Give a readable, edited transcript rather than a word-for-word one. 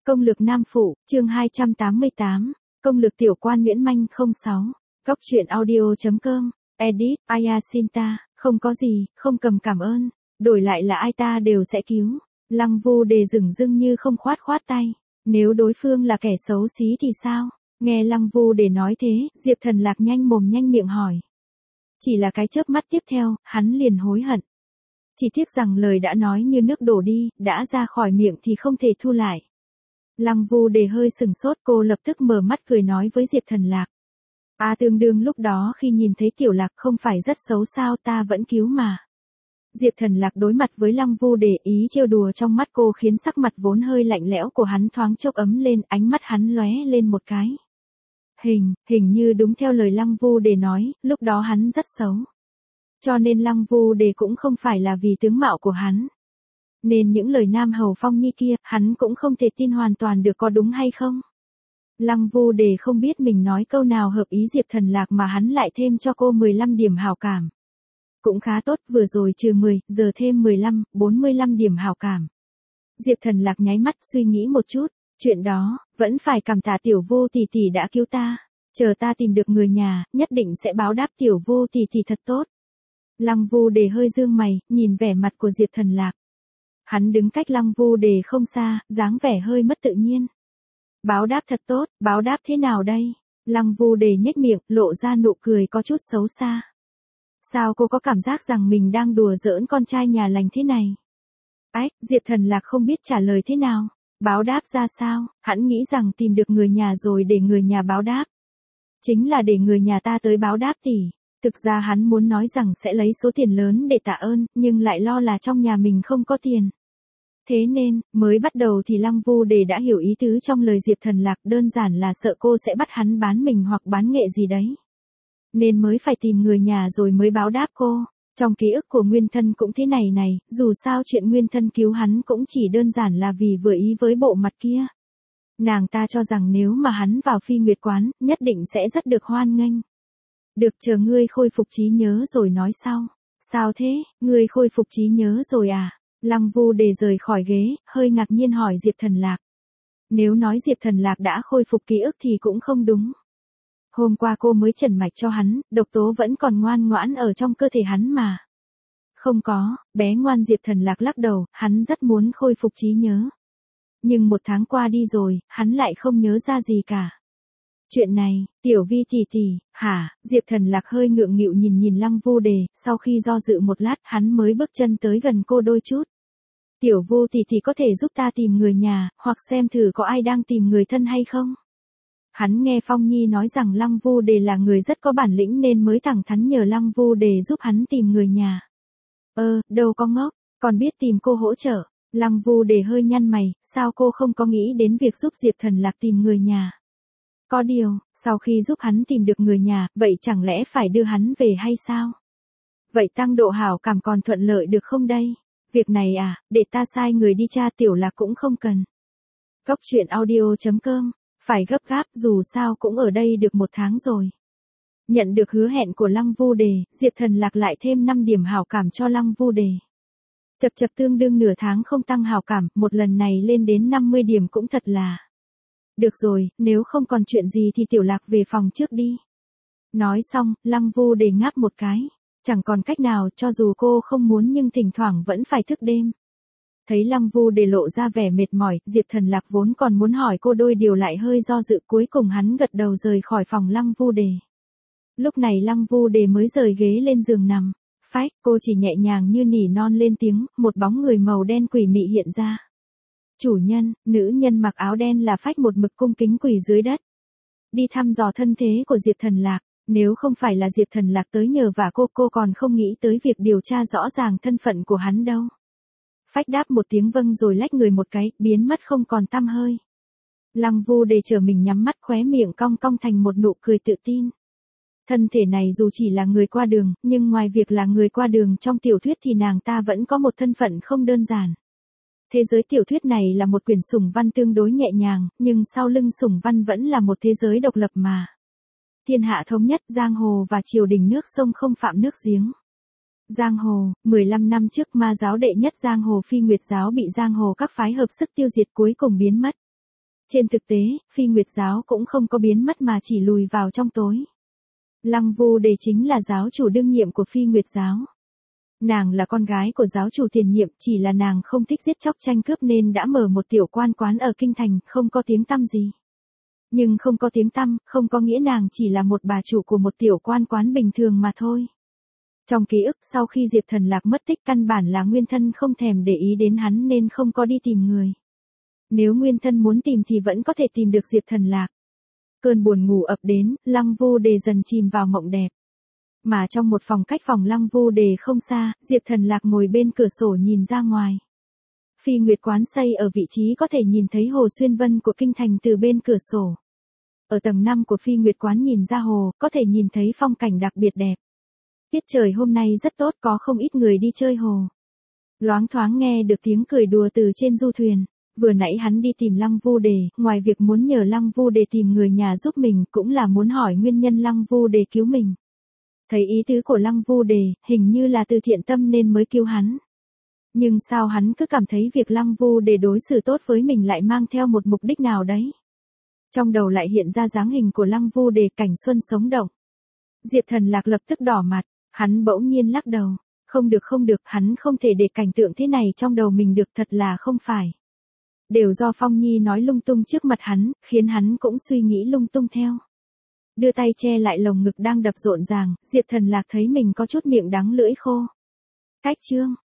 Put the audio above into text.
Công lược Nam Phụ, chương 288, công lược tiểu quan Nguyễn Manh 06, góc truyện audio.com, edit, Ayasinta, không có gì, không cầm cảm ơn, đổi lại là ai ta đều sẽ cứu. Lăng Vu Đề dửng dưng như không khoát tay, nếu đối phương là kẻ xấu xí thì sao? Nghe Lăng Vu Đề nói thế, Diệp Thần Lạc nhanh mồm nhanh miệng hỏi. Chỉ là cái chớp mắt tiếp theo, hắn liền hối hận. Chỉ tiếc rằng lời đã nói như nước đổ đi, đã ra khỏi miệng thì không thể thu lại. Lăng Vu Đề hơi sừng sốt, cô lập tức mở mắt cười nói với Diệp Thần Lạc. Tương đương lúc đó khi nhìn thấy Tiểu Lạc không phải rất xấu sao, ta vẫn cứu mà. Diệp Thần Lạc đối mặt với Lăng Vu Đề, ý trêu đùa trong mắt cô khiến sắc mặt vốn hơi lạnh lẽo của hắn thoáng chốc ấm lên, ánh mắt hắn lóe lên một cái. Hình như đúng theo lời Lăng Vu Đề nói, lúc đó hắn rất xấu. Cho nên Lăng Vu Đề cũng không phải là vì tướng mạo của hắn. Nên những lời Nam Hầu Phong Nhi kia, hắn cũng không thể tin hoàn toàn được có đúng hay không. Lăng Vu Đề không biết mình nói câu nào hợp ý Diệp Thần Lạc mà hắn lại thêm cho cô 15 điểm hảo cảm. Cũng khá tốt, vừa rồi trừ 10, giờ thêm 15, 45 điểm hảo cảm. Diệp Thần Lạc nháy mắt suy nghĩ một chút, chuyện đó, vẫn phải cảm tạ Tiểu Vu tỷ tỷ đã cứu ta. Chờ ta tìm được người nhà, nhất định sẽ báo đáp Tiểu Vu tỷ tỷ thật tốt. Lăng Vu Đề hơi dương mày, nhìn vẻ mặt của Diệp Thần Lạc. Hắn đứng cách Lăng Vu Đề không xa, dáng vẻ hơi mất tự nhiên. Báo đáp thật tốt, báo đáp thế nào đây? Lăng Vu Đề nhếch miệng, lộ ra nụ cười có chút xấu xa. Sao cô có cảm giác rằng mình đang đùa giỡn con trai nhà lành thế này? Diệp Thần Lạc không biết trả lời thế nào. Báo đáp ra sao? Hắn nghĩ rằng tìm được người nhà rồi để người nhà báo đáp. Chính là để người nhà ta tới báo đáp tỷ. Thực ra hắn muốn nói rằng sẽ lấy số tiền lớn để tạ ơn, nhưng lại lo là trong nhà mình không có tiền. Thế nên, mới bắt đầu thì Lăng Vu Đề đã hiểu ý tứ trong lời Diệp Thần Lạc, đơn giản là sợ cô sẽ bắt hắn bán mình hoặc bán nghệ gì đấy. Nên mới phải tìm người nhà rồi mới báo đáp cô. Trong ký ức của Nguyên Thân cũng thế này, dù sao chuyện Nguyên Thân cứu hắn cũng chỉ đơn giản là vì vừa ý với bộ mặt kia. Nàng ta cho rằng nếu mà hắn vào Phi Nguyệt Quán, nhất định sẽ rất được hoan nghênh. Được, chờ ngươi khôi phục trí nhớ rồi nói sau. Sao thế, ngươi khôi phục trí nhớ rồi à? Lăng Vu Đề rời khỏi ghế, hơi ngạc nhiên hỏi Diệp Thần Lạc. Nếu nói Diệp Thần Lạc đã khôi phục ký ức thì cũng không đúng. Hôm qua cô mới trần mạch cho hắn, độc tố vẫn còn ngoan ngoãn ở trong cơ thể hắn mà. Không có, bé ngoan. Diệp Thần Lạc lắc đầu, hắn rất muốn khôi phục trí nhớ. Nhưng 1 tháng qua đi rồi, hắn lại không nhớ ra gì cả. Chuyện này, Tiểu Vi tỷ tỷ, hả? Diệp Thần Lạc hơi ngượng nghịu nhìn Lăng Vu Đề, sau khi do dự một lát hắn mới bước chân tới gần cô đôi chút. Tiểu Vu tỷ tỷ có thể giúp ta tìm người nhà, hoặc xem thử có ai đang tìm người thân hay không? Hắn nghe Phong Nhi nói rằng Lăng Vu Đề là người rất có bản lĩnh nên mới thẳng thắn nhờ Lăng Vu Đề giúp hắn tìm người nhà. Đâu có ngốc, còn biết tìm cô hỗ trợ. Lăng Vu Đề hơi nhăn mày, sao cô không có nghĩ đến việc giúp Diệp Thần Lạc tìm người nhà? Có điều, sau khi giúp hắn tìm được người nhà, vậy chẳng lẽ phải đưa hắn về hay sao? Vậy tăng độ hảo cảm còn thuận lợi được không đây? Việc này để ta sai người đi tra, Tiểu Lạc cũng không cần. Góc truyện audio.com, phải gấp gáp, dù sao cũng ở đây được 1 tháng rồi. Nhận được hứa hẹn của Lăng Vu Đề, Diệp Thần Lạc lại thêm 5 điểm hảo cảm cho Lăng Vu Đề. Chập tương đương nửa tháng không tăng hảo cảm, một lần này lên đến 50 điểm cũng thật là. Được rồi, nếu không còn chuyện gì thì Tiểu Lạc về phòng trước đi. Nói xong, Lăng Vu Đề ngáp một cái. Chẳng còn cách nào, cho dù cô không muốn nhưng thỉnh thoảng vẫn phải thức đêm. Thấy Lăng Vu Đề lộ ra vẻ mệt mỏi, Diệp Thần Lạc vốn còn muốn hỏi cô đôi điều lại hơi do dự, cuối cùng hắn gật đầu rời khỏi phòng Lăng Vu Đề. Lúc này Lăng Vu Đề mới rời ghế lên giường nằm. Phách, cô chỉ nhẹ nhàng như nỉ non lên tiếng, một bóng người màu đen quỷ mị hiện ra. Chủ nhân, nữ nhân mặc áo đen là Phách một mực cung kính quỳ dưới đất. Đi thăm dò thân thế của Diệp Thần Lạc, nếu không phải là Diệp Thần Lạc tới nhờ vả cô còn không nghĩ tới việc điều tra rõ ràng thân phận của hắn đâu. Phách đáp một tiếng vâng rồi lách người một cái, biến mất không còn tăm hơi. Lăng Vu Đề trở mình nhắm mắt, khóe miệng cong cong thành một nụ cười tự tin. Thân thể này dù chỉ là người qua đường, nhưng ngoài việc là người qua đường trong tiểu thuyết thì nàng ta vẫn có một thân phận không đơn giản. Thế giới tiểu thuyết này là một quyển sủng văn tương đối nhẹ nhàng, nhưng sau lưng sủng văn vẫn là một thế giới độc lập mà. Thiên hạ thống nhất, giang hồ và triều đình nước sông không phạm nước giếng. Giang hồ, 15 năm trước ma giáo đệ nhất giang hồ Phi Nguyệt giáo bị giang hồ các phái hợp sức tiêu diệt cuối cùng biến mất. Trên thực tế, Phi Nguyệt giáo cũng không có biến mất mà chỉ lùi vào trong tối. Lăng Vu Đề chính là giáo chủ đương nhiệm của Phi Nguyệt giáo. Nàng là con gái của giáo chủ tiền nhiệm, chỉ là nàng không thích giết chóc tranh cướp nên đã mở một tiểu quan quán ở kinh thành, không có tiếng tăm gì. Nhưng không có tiếng tăm, không có nghĩa nàng chỉ là một bà chủ của một tiểu quan quán bình thường mà thôi. Trong ký ức sau khi Diệp Thần Lạc mất tích căn bản là Nguyên Thân không thèm để ý đến hắn nên không có đi tìm người. Nếu Nguyên Thân muốn tìm thì vẫn có thể tìm được Diệp Thần Lạc. Cơn buồn ngủ ập đến, Lăng Vu Đề dần chìm vào mộng đẹp. Mà trong một phòng cách phòng Lăng Vu Đề không xa, Diệp Thần Lạc ngồi bên cửa sổ nhìn ra ngoài. Phi Nguyệt quán xây ở vị trí có thể nhìn thấy hồ xuyên vân của kinh thành từ bên cửa sổ. Ở tầng 5 của Phi Nguyệt quán nhìn ra hồ, có thể nhìn thấy phong cảnh đặc biệt đẹp. Tiết trời hôm nay rất tốt, có không ít người đi chơi hồ. Loáng thoáng nghe được tiếng cười đùa từ trên du thuyền. Vừa nãy hắn đi tìm Lăng Vu Đề, ngoài việc muốn nhờ Lăng Vu Đề tìm người nhà giúp mình, cũng là muốn hỏi nguyên nhân Lăng Vu Đề cứu mình. Thấy ý tứ của Lăng Vu Đề, hình như là từ thiện tâm nên mới cứu hắn. Nhưng sao hắn cứ cảm thấy việc Lăng Vu Đề đối xử tốt với mình lại mang theo một mục đích nào đấy. Trong đầu lại hiện ra dáng hình của Lăng Vu Đề cảnh xuân sống động. Diệp Thần Lạc lập tức đỏ mặt, hắn bỗng nhiên lắc đầu. Không được, hắn không thể để cảnh tượng thế này trong đầu mình được, thật là không phải. Đều do Phong Nhi nói lung tung trước mặt hắn, khiến hắn cũng suy nghĩ lung tung theo. Đưa tay che lại lồng ngực đang đập rộn ràng, Diệp Thần Lạc thấy mình có chút miệng đắng lưỡi khô. Cách chương